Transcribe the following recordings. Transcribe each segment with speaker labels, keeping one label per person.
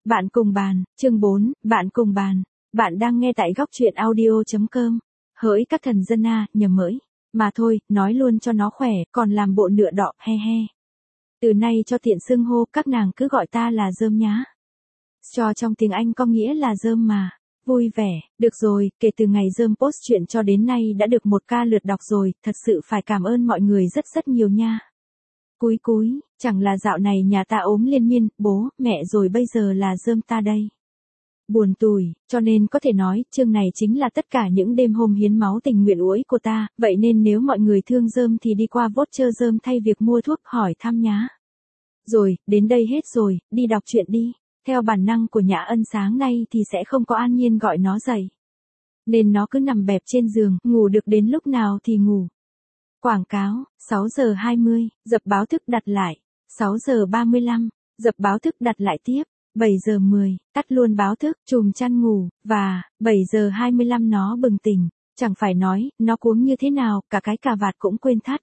Speaker 1: Bạn cùng bàn, chương 4, bạn cùng bàn. Bạn đang nghe tại góc truyện audio.com. Hỡi các thần dân nhầm mới. Mà thôi, nói luôn cho nó khỏe, còn làm bộ nựa đọ, he he. Từ nay cho tiện xưng hô, các nàng cứ gọi ta là Dơm nhá. Cho trong tiếng Anh có nghĩa là Dơm mà. Vui vẻ, được rồi, kể từ ngày Dơm post chuyện cho đến nay đã được 1k lượt đọc rồi, thật sự phải cảm ơn mọi người rất rất nhiều nha. Cúi, chẳng là dạo này nhà ta ốm liên miên, bố, mẹ rồi bây giờ là Dơm ta đây. Buồn tủi, cho nên có thể nói, chương này chính là tất cả những đêm hôm hiến máu tình nguyện uối của ta, vậy nên nếu mọi người thương Dơm thì đi qua voucher Dơm thay việc mua thuốc hỏi thăm nhá. Rồi, đến đây hết rồi, đi đọc truyện đi. Theo bản năng của Nhã Ân sáng nay thì sẽ không có An Nhiên gọi nó dậy. Nên nó cứ nằm bẹp trên giường, ngủ được đến lúc nào thì ngủ. Quảng cáo, 6 giờ 20, dập báo thức đặt lại. 6 giờ 35, dập báo thức đặt lại tiếp. 7 giờ 10, tắt luôn báo thức, chùm chăn ngủ, và 7 giờ 25 nó bừng tỉnh. Chẳng phải nói, nó cuống như thế nào, cả cái cà vạt cũng quên thắt.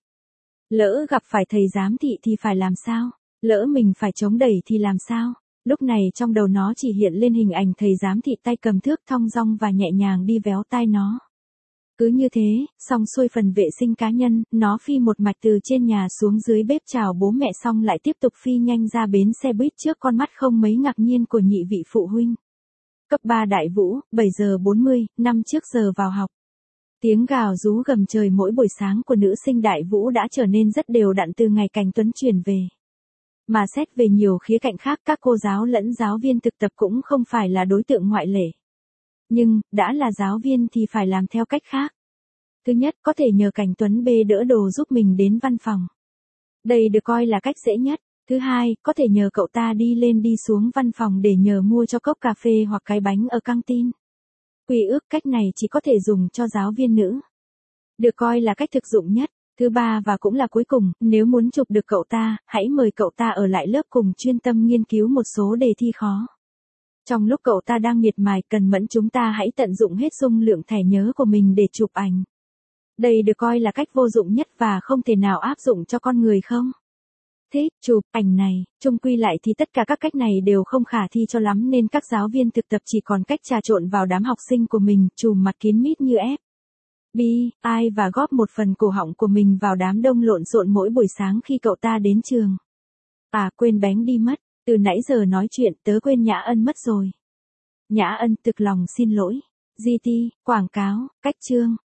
Speaker 1: Lỡ gặp phải thầy giám thị thì phải làm sao? Lỡ mình phải chống đẩy thì làm sao? Lúc này trong đầu nó chỉ hiện lên hình ảnh thầy giám thị tay cầm thước thong dong và nhẹ nhàng đi véo tai nó. Cứ như thế, xong xuôi phần vệ sinh cá nhân, nó phi một mạch từ trên nhà xuống dưới bếp chào bố mẹ xong lại tiếp tục phi nhanh ra bến xe buýt trước con mắt không mấy ngạc nhiên của nhị vị phụ huynh. Cấp 3 Đại Vũ, 7 giờ 40, năm trước giờ vào học. Tiếng gào rú gầm trời mỗi buổi sáng của nữ sinh Đại Vũ đã trở nên rất đều đặn từ ngày Cảnh Tuấn chuyển về. Mà xét về nhiều khía cạnh khác, các cô giáo lẫn giáo viên thực tập cũng không phải là đối tượng ngoại lệ. Nhưng, đã là giáo viên thì phải làm theo cách khác. Thứ nhất, có thể nhờ Cảnh Tuấn bê đỡ đồ giúp mình đến văn phòng. Đây được coi là cách dễ nhất. Thứ hai, có thể nhờ cậu ta đi lên đi xuống văn phòng để nhờ mua cho cốc cà phê hoặc cái bánh ở căng tin. Quy ước cách này chỉ có thể dùng cho giáo viên nữ. Được coi là cách thực dụng nhất. Thứ ba và cũng là cuối cùng, nếu muốn chụp được cậu ta, hãy mời cậu ta ở lại lớp cùng chuyên tâm nghiên cứu một số đề thi khó. Trong lúc cậu ta đang miệt mài cần mẫn chúng ta hãy tận dụng hết dung lượng thẻ nhớ của mình để chụp ảnh. Đây được coi là cách vô dụng nhất và không thể nào áp dụng cho con người không? Thế, chụp ảnh này, chung quy lại thì tất cả các cách này đều không khả thi cho lắm nên các giáo viên thực tập chỉ còn cách trà trộn vào đám học sinh của mình, trùm mặt kín mít như ai và góp một phần cổ họng của mình vào đám đông lộn xộn mỗi buổi sáng khi cậu ta đến trường. Quên bánh đi mất, từ nãy giờ nói chuyện tớ quên Nhã Ân mất rồi. Nhã Ân thực lòng xin lỗi. GT, quảng cáo, cách chương,